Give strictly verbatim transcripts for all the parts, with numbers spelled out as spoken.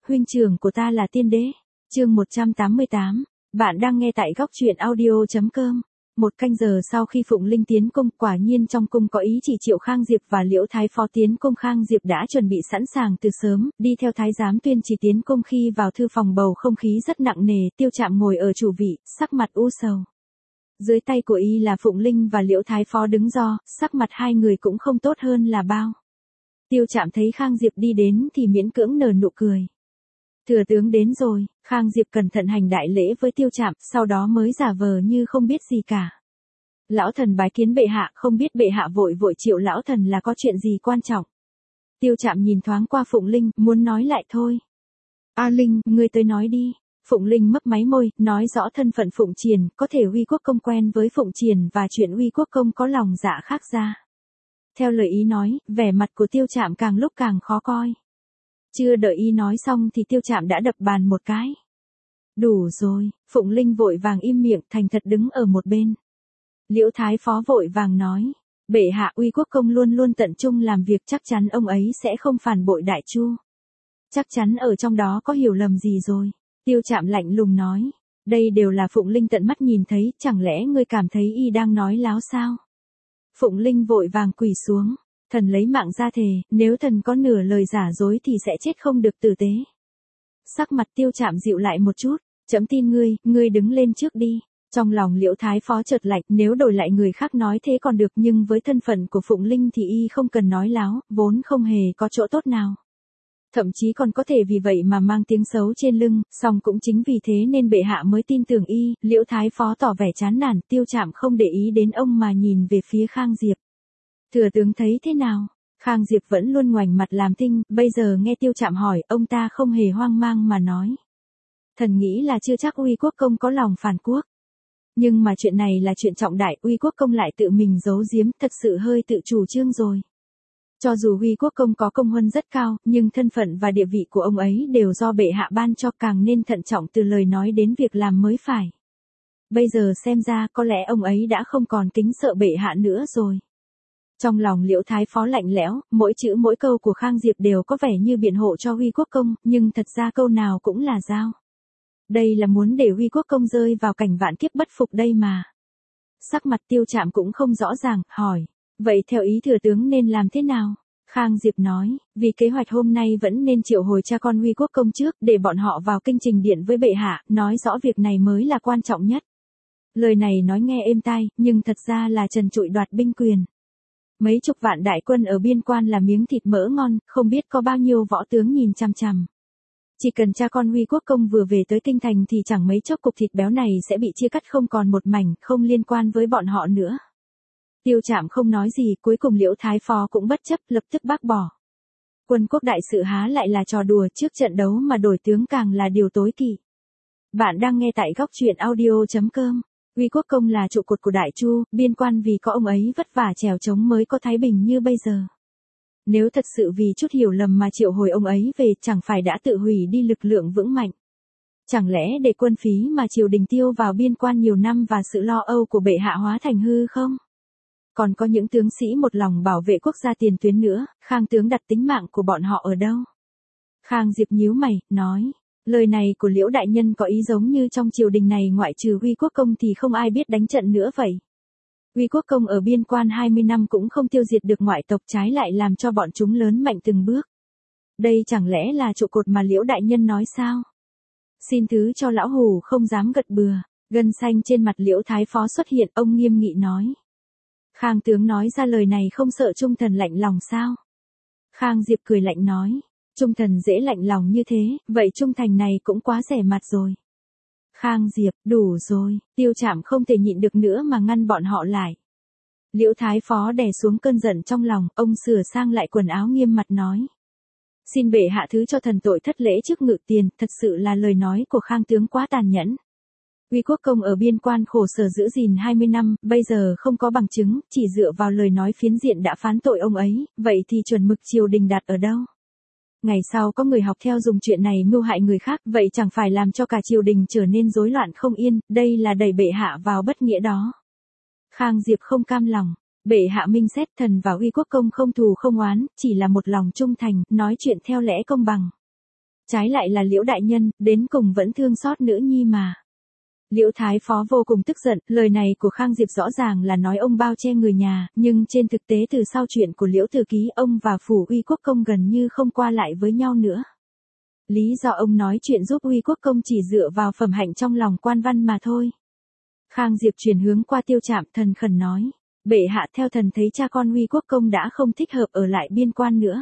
huynh trưởng của ta là tiên đế. Chương một trăm tám mươi tám, bạn đang nghe tại góc truyện audio.com. Một canh giờ sau khi Phụng Linh tiến cung, quả nhiên trong cung có ý chỉ Triệu Khang Diệp và Liễu Thái Phó tiến cung. Khang Diệp đã chuẩn bị sẵn sàng từ sớm, đi theo thái giám Tuyên Chỉ tiến cung. Khi vào thư phòng bầu không khí rất nặng nề, Tiêu Trạm ngồi ở chủ vị, sắc mặt u sầu. Dưới tay của y là Phụng Linh và Liễu Thái Phó đứng do, sắc mặt hai người cũng không tốt hơn là bao. Tiêu Trạm thấy Khang Diệp đi đến thì miễn cưỡng nở nụ cười. Thừa tướng đến rồi. Khang Diệp cẩn thận hành đại lễ với Tiêu Trạm, sau đó mới giả vờ như không biết gì cả. Lão thần bái kiến bệ hạ, không biết bệ hạ vội vội triệu lão thần là có chuyện gì quan trọng. Tiêu Trạm nhìn thoáng qua Phụng Linh, muốn nói lại thôi. A Linh, ngươi tới nói đi. Phụng Linh mấp máy môi, nói rõ thân phận Phụng Triền, có thể Uy Quốc công quen với Phụng Triền và chuyện Uy Quốc công có lòng dạ khác ra. Theo lời ý nói, vẻ mặt của Tiêu Trạm càng lúc càng khó coi. Chưa đợi y nói xong thì Tiêu Trạm đã đập bàn một cái. Đủ rồi. Phụng Linh vội vàng im miệng, thành thật đứng ở một bên. Liễu Thái Phó vội vàng nói, bệ hạ, Uy Quốc công luôn luôn tận trung làm việc, chắc chắn ông ấy sẽ không phản bội Đại Chu. Chắc chắn ở trong đó có hiểu lầm gì rồi. Tiêu Trạm lạnh lùng nói, đây đều là Phụng Linh tận mắt nhìn thấy, chẳng lẽ ngươi cảm thấy y đang nói láo sao? Phụng Linh vội vàng quỳ xuống, thần lấy mạng ra thề, nếu thần có nửa lời giả dối thì sẽ chết không được tử tế. Sắc mặt Tiêu Trạm dịu lại một chút, chấm tin ngươi, ngươi đứng lên trước đi. Trong lòng Liễu Thái Phó chợt lạnh, nếu đổi lại người khác nói thế còn được, nhưng với thân phận của Phụng Linh thì y không cần nói láo, vốn không hề có chỗ tốt nào. Thậm chí còn có thể vì vậy mà mang tiếng xấu trên lưng, song cũng chính vì thế nên bệ hạ mới tin tưởng y. Liễu Thái Phó tỏ vẻ chán nản, Tiêu Trạm không để ý đến ông mà nhìn về phía Khang Diệp. Thừa tướng thấy thế nào? Khang Diệp vẫn luôn ngoảnh mặt làm thinh, bây giờ nghe Tiêu Trạm hỏi, ông ta không hề hoang mang mà nói. Thần nghĩ là chưa chắc Uy Quốc công có lòng phản quốc. Nhưng mà chuyện này là chuyện trọng đại, Uy Quốc công lại tự mình giấu giếm, thật sự hơi tự chủ trương rồi. Cho dù Uy Quốc công có công huân rất cao, nhưng thân phận và địa vị của ông ấy đều do bệ hạ ban cho, càng nên thận trọng từ lời nói đến việc làm mới phải. Bây giờ xem ra có lẽ ông ấy đã không còn kính sợ bệ hạ nữa rồi. Trong lòng Liễu Thái Phó lạnh lẽo, mỗi chữ mỗi câu của Khang Diệp đều có vẻ như biện hộ cho Uy Quốc công, nhưng thật ra câu nào cũng là dao. Đây là muốn để Uy Quốc công rơi vào cảnh vạn kiếp bất phục đây mà. Sắc mặt Tiêu Trạm cũng không rõ ràng, hỏi, vậy theo ý thừa tướng nên làm thế nào? Khang Diệp nói, vì kế hoạch hôm nay vẫn nên triệu hồi cha con Uy Quốc công trước, để bọn họ vào kinh trình điện với bệ hạ, nói rõ việc này mới là quan trọng nhất. Lời này nói nghe êm tai, nhưng thật ra là trần trụi đoạt binh quyền. Mấy chục vạn đại quân ở biên quan là miếng thịt mỡ ngon, không biết có bao nhiêu võ tướng nhìn chằm chằm. Chỉ cần cha con Uy Quốc công vừa về tới kinh thành thì chẳng mấy chốc cục thịt béo này sẽ bị chia cắt không còn một mảnh, không liên quan với bọn họ nữa. Tiêu Trạm không nói gì, cuối cùng Liễu Thái Phó cũng bất chấp, lập tức bác bỏ. Quân quốc đại sự há lại là trò đùa, trước trận đấu mà đổi tướng càng là điều tối kỵ. Bạn đang nghe tại góc truyện audio.com. Uy Quốc công là trụ cột của Đại Chu, biên quan vì có ông ấy vất vả trèo trống mới có thái bình như bây giờ. Nếu thật sự vì chút hiểu lầm mà triệu hồi ông ấy về, chẳng phải đã tự hủy đi lực lượng vững mạnh. Chẳng lẽ để quân phí mà triều đình tiêu vào biên quan nhiều năm và sự lo âu của bệ hạ hóa thành hư không? Còn có những tướng sĩ một lòng bảo vệ quốc gia tiền tuyến nữa, Khang tướng đặt tính mạng của bọn họ ở đâu? Khang Diệp nhíu mày, nói, lời này của Liễu đại nhân có ý giống như trong triều đình này ngoại trừ Uy Quốc công thì không ai biết đánh trận nữa vậy. Uy Quốc công ở biên quan hai mươi năm cũng không tiêu diệt được ngoại tộc, trái lại làm cho bọn chúng lớn mạnh từng bước. Đây chẳng lẽ là trụ cột mà Liễu đại nhân nói sao? Xin thứ cho lão hủ không dám gật bừa. Gân xanh trên mặt Liễu Thái Phó xuất hiện, ông nghiêm nghị nói. Khang tướng nói ra lời này không sợ trung thần lạnh lòng sao? Khang Diệp cười lạnh nói, trung thần dễ lạnh lòng như thế, vậy trung thành này cũng quá rẻ mặt rồi. Khang Diệp, đủ rồi. Tiêu Trạm không thể nhịn được nữa mà ngăn bọn họ lại. Liễu Thái Phó đè xuống cơn giận trong lòng, ông sửa sang lại quần áo nghiêm mặt nói. Xin bệ hạ thứ cho thần tội thất lễ trước ngự tiền, thật sự là lời nói của Khang tướng quá tàn nhẫn. Uy Quốc công ở biên quan khổ sở giữ gìn hai mươi năm, bây giờ không có bằng chứng, chỉ dựa vào lời nói phiến diện đã phán tội ông ấy, vậy thì chuẩn mực triều đình đặt ở đâu? Ngày sau có người học theo dùng chuyện này mưu hại người khác, vậy chẳng phải làm cho cả triều đình trở nên rối loạn không yên, đây là đẩy bệ hạ vào bất nghĩa đó. Khang Diệp không cam lòng, bệ hạ minh xét thần và Uy Quốc công không thù không oán, chỉ là một lòng trung thành, nói chuyện theo lẽ công bằng. Trái lại là Liễu đại nhân, đến cùng vẫn thương xót nữ nhi mà. Liễu Thái Phó vô cùng tức giận, lời này của Khang Diệp rõ ràng là nói ông bao che người nhà, nhưng trên thực tế từ sau chuyện của Liễu Thư Ký, ông và Phủ Uy Quốc Công gần như không qua lại với nhau nữa. Lý do ông nói chuyện giúp Uy Quốc Công chỉ dựa vào phẩm hạnh trong lòng quan văn mà thôi. Khang Diệp chuyển hướng qua Tiêu Trạm, thần khẩn nói, bệ hạ, theo thần thấy cha con Uy Quốc Công đã không thích hợp ở lại biên quan nữa.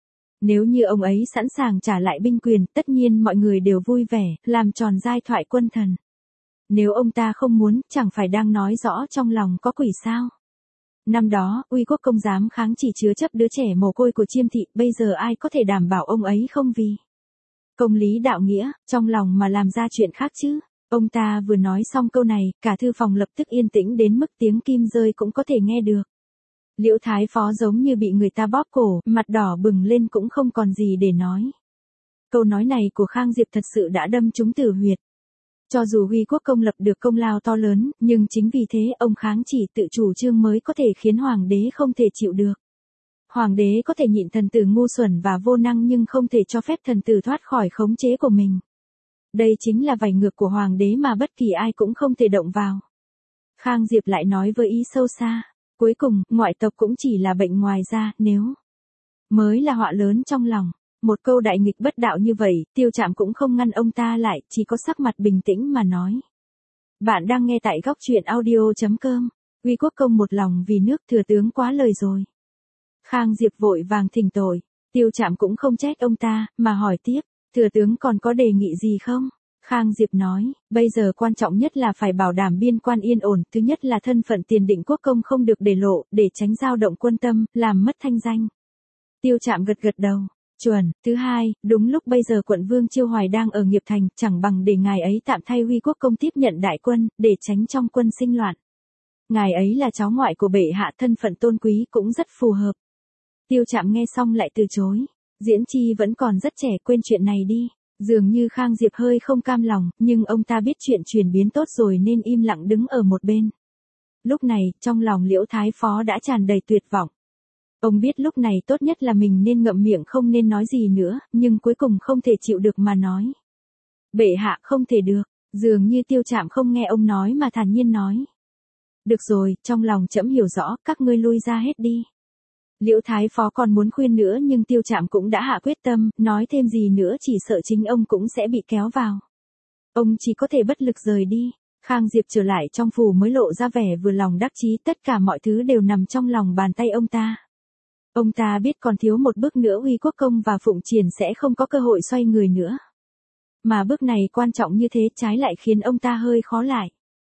Nếu như ông ấy sẵn sàng trả lại binh quyền, tất nhiên mọi người đều vui vẻ, làm tròn giai thoại quân thần. Nếu ông ta không muốn, chẳng phải đang nói rõ trong lòng có quỷ sao? Năm đó, Uy Quốc Công dám kháng chỉ chứa chấp đứa trẻ mồ côi của Chiêm thị, bây giờ ai có thể đảm bảo ông ấy không vì công lý đạo nghĩa, trong lòng mà làm ra chuyện khác chứ? Ông ta vừa nói xong câu này, cả thư phòng lập tức yên tĩnh đến mức tiếng kim rơi cũng có thể nghe được. Liễu Thái Phó giống như bị người ta bóp cổ, mặt đỏ bừng lên cũng không còn gì để nói. Câu nói này của Khang Diệp thật sự đã đâm trúng tử huyệt. Cho dù Uy Quốc Công lập được công lao to lớn, nhưng chính vì thế ông kháng chỉ tự chủ trương mới có thể khiến hoàng đế không thể chịu được. Hoàng đế có thể nhịn thần tử ngu xuẩn và vô năng nhưng không thể cho phép thần tử thoát khỏi khống chế của mình. Đây chính là vảy ngược của hoàng đế mà bất kỳ ai cũng không thể động vào. Khang Diệp lại nói với ý sâu xa, cuối cùng, ngoại tộc cũng chỉ là bệnh ngoài da, nếu mới là họa lớn trong lòng. Một câu đại nghịch bất đạo như vậy, Tiêu Trạm cũng không ngăn ông ta lại, chỉ có sắc mặt bình tĩnh mà nói. Bạn đang nghe tại góc truyện audio chấm com. Uy Quốc Công một lòng vì nước, thừa tướng quá lời rồi. Khang Diệp vội vàng thỉnh tội. Tiêu Trạm cũng không trách ông ta, mà hỏi tiếp, thừa tướng còn có đề nghị gì không? Khang Diệp nói, bây giờ quan trọng nhất là phải bảo đảm biên quan yên ổn, thứ nhất là thân phận Tiền Định Quốc Công không được để lộ, để tránh dao động quân tâm, làm mất thanh danh. Tiêu Trạm gật gật đầu. Chuẩn, thứ hai, đúng lúc bây giờ quận Vương Chiêu Hoài đang ở Nghiệp Thành, chẳng bằng để ngài ấy tạm thay Uy Quốc Công tiếp nhận đại quân, để tránh trong quân sinh loạn. Ngài ấy là cháu ngoại của bệ hạ, thân phận tôn quý cũng rất phù hợp. Tiêu Trạm nghe xong lại từ chối. Diễn Chi vẫn còn rất trẻ, quên chuyện này đi. Dường như Khang Diệp hơi không cam lòng, nhưng ông ta biết chuyện chuyển biến tốt rồi nên im lặng đứng ở một bên. Lúc này, trong lòng Liễu Thái Phó đã tràn đầy tuyệt vọng. Ông biết lúc này tốt nhất là mình nên ngậm miệng không nên nói gì nữa, nhưng cuối cùng không thể chịu được mà nói. Bệ hạ, không thể được. Dường như Tiêu Trạm không nghe ông nói mà thản nhiên nói. Được rồi, trong lòng trẫm hiểu rõ, các ngươi lui ra hết đi. Liễu Thái Phó còn muốn khuyên nữa nhưng Tiêu Trạm cũng đã hạ quyết tâm, nói thêm gì nữa chỉ sợ chính ông cũng sẽ bị kéo vào. Ông chỉ có thể bất lực rời đi. Khang Diệp trở lại trong phủ mới lộ ra vẻ vừa lòng đắc chí, tất cả mọi thứ đều nằm trong lòng bàn tay ông ta. Ông ta biết còn thiếu một bước nữa Uy Quốc Công và Phụng Triển sẽ không có cơ hội xoay người nữa. Mà bước này quan trọng như thế trái lại khiến ông ta hơi khó lại.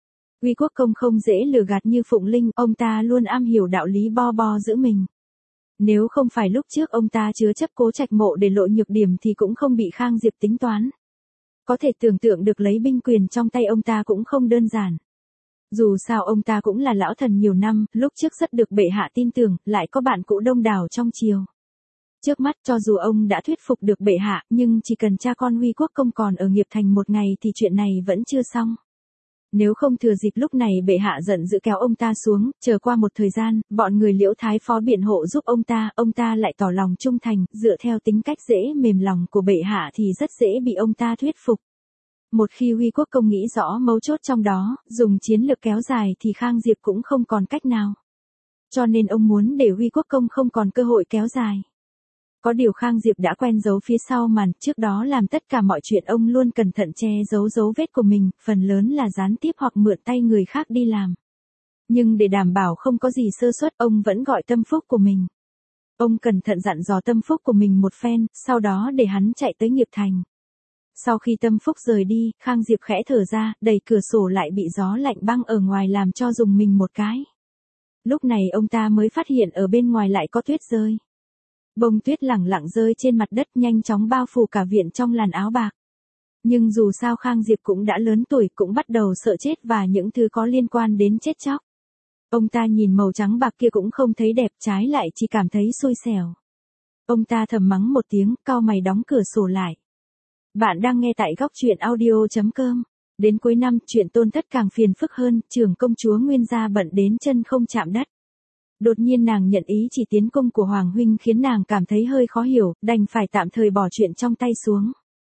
Uy Quốc Công không dễ lừa gạt như Phụng Linh, ông ta luôn am hiểu đạo lý bo bo giữ mình. Nếu không phải lúc trước ông ta chứa chấp Cố Trạch Mộ để lộ nhược điểm thì cũng không bị Khang Diệp tính toán. Có thể tưởng tượng được lấy binh quyền trong tay ông ta cũng không đơn giản. Dù sao ông ta cũng là lão thần nhiều năm, lúc trước rất được bệ hạ tin tưởng, lại có bạn cũ đông đảo trong triều. Trước mắt cho dù ông đã thuyết phục được bệ hạ, nhưng chỉ cần cha con Uy Quốc Công còn ở Nghiệp Thành một ngày thì chuyện này vẫn chưa xong. Nếu không thừa dịp lúc này bệ hạ giận dữ kéo ông ta xuống, chờ qua một thời gian, bọn người Liễu Thái Phó biện hộ giúp ông ta, ông ta lại tỏ lòng trung thành, dựa theo tính cách dễ mềm lòng của bệ hạ thì rất dễ bị ông ta thuyết phục. Một khi Uy Quốc Công nghĩ rõ mấu chốt trong đó, dùng chiến lược kéo dài thì Khang Diệp cũng không còn cách nào. Cho nên ông muốn để Uy Quốc Công không còn cơ hội kéo dài. Có điều Khang Diệp đã quen giấu phía sau màn, trước đó làm tất cả mọi chuyện ông luôn cẩn thận che giấu dấu vết của mình, phần lớn là gián tiếp hoặc mượn tay người khác đi làm. Nhưng để đảm bảo không có gì sơ suất, ông vẫn gọi Tâm Phúc của mình. Ông cẩn thận dặn dò Tâm Phúc của mình một phen, sau đó để hắn chạy tới Nghiệp Thành. Sau khi Tâm Phúc rời đi, Khang Diệp khẽ thở ra, đẩy cửa sổ lại bị gió lạnh băng ở ngoài làm cho rùng mình một cái. Lúc này ông ta mới phát hiện ở bên ngoài lại có tuyết rơi. Bông tuyết lẳng lặng rơi trên mặt đất nhanh chóng bao phủ cả viện trong làn áo bạc. Nhưng dù sao Khang Diệp cũng đã lớn tuổi, cũng bắt đầu sợ chết và những thứ có liên quan đến chết chóc. Ông ta nhìn màu trắng bạc kia cũng không thấy đẹp, trái lại chỉ cảm thấy xui xẻo. Ông ta thầm mắng một tiếng, cau mày đóng cửa sổ lại. Bạn đang nghe tại góc truyện audio chấm com. Đến cuối năm, chuyện Tôn Thất càng phiền phức hơn, trưởng công chúa Nguyên gia bận đến chân không chạm đất. Đột nhiên nàng nhận ý chỉ tiến cung của Hoàng huynh khiến nàng cảm thấy hơi khó hiểu, đành phải tạm thời bỏ chuyện trong tay xuống.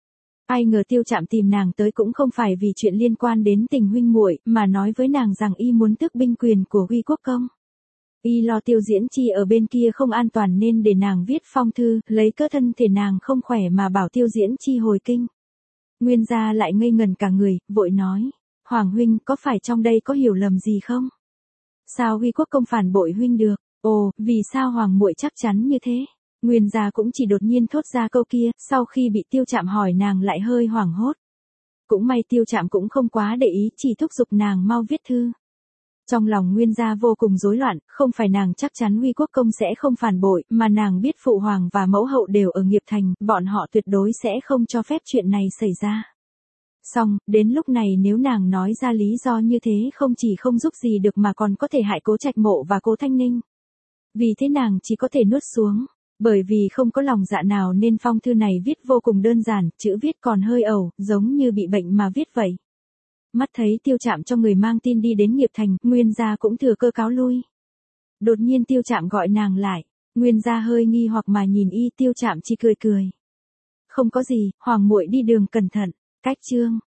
Ai ngờ Tiêu Trạm tìm nàng tới cũng không phải vì chuyện liên quan đến tình huynh muội, mà nói với nàng rằng y muốn tước binh quyền của Huy Quốc công. Y lo Tiêu Diễn Chi ở bên kia không an toàn nên để nàng viết phong thư, lấy cớ thân thể nàng không khỏe mà bảo Tiêu Diễn Chi hồi kinh. Nguyên gia lại ngây ngần cả người, vội nói, Hoàng huynh có phải trong đây có hiểu lầm gì không? Sao Huy Quốc công phản bội huynh được? Ồ, vì sao Hoàng muội chắc chắn như thế? Nguyên gia cũng chỉ đột nhiên thốt ra câu kia, sau khi bị Tiêu Trạm hỏi nàng lại hơi hoảng hốt. Cũng may Tiêu Trạm cũng không quá để ý, chỉ thúc giục nàng mau viết thư. Trong lòng Nguyên gia vô cùng rối loạn, không phải nàng chắc chắn Huy Quốc công sẽ không phản bội, mà nàng biết phụ hoàng và mẫu hậu đều ở Nghiệp Thành, bọn họ tuyệt đối sẽ không cho phép chuyện này xảy ra. Xong, đến lúc này nếu nàng nói ra lý do như thế không chỉ không giúp gì được mà còn có thể hại Cố Trạch Mộ và Cố Thanh Ninh. Vì thế nàng chỉ có thể nuốt xuống. Bởi vì không có lòng dạ nào nên phong thư này viết vô cùng đơn giản, chữ viết còn hơi ẩu, giống như bị bệnh mà viết vậy. Mắt thấy Tiêu Trạm cho người mang tin đi đến Nghiệp Thành, Nguyên gia cũng thừa cơ cáo lui. Đột nhiên Tiêu Trạm gọi nàng lại, Nguyên gia hơi nghi hoặc mà nhìn y, Tiêu Trạm chỉ cười cười. Không có gì, Hoàng muội đi đường cẩn thận, cách chương.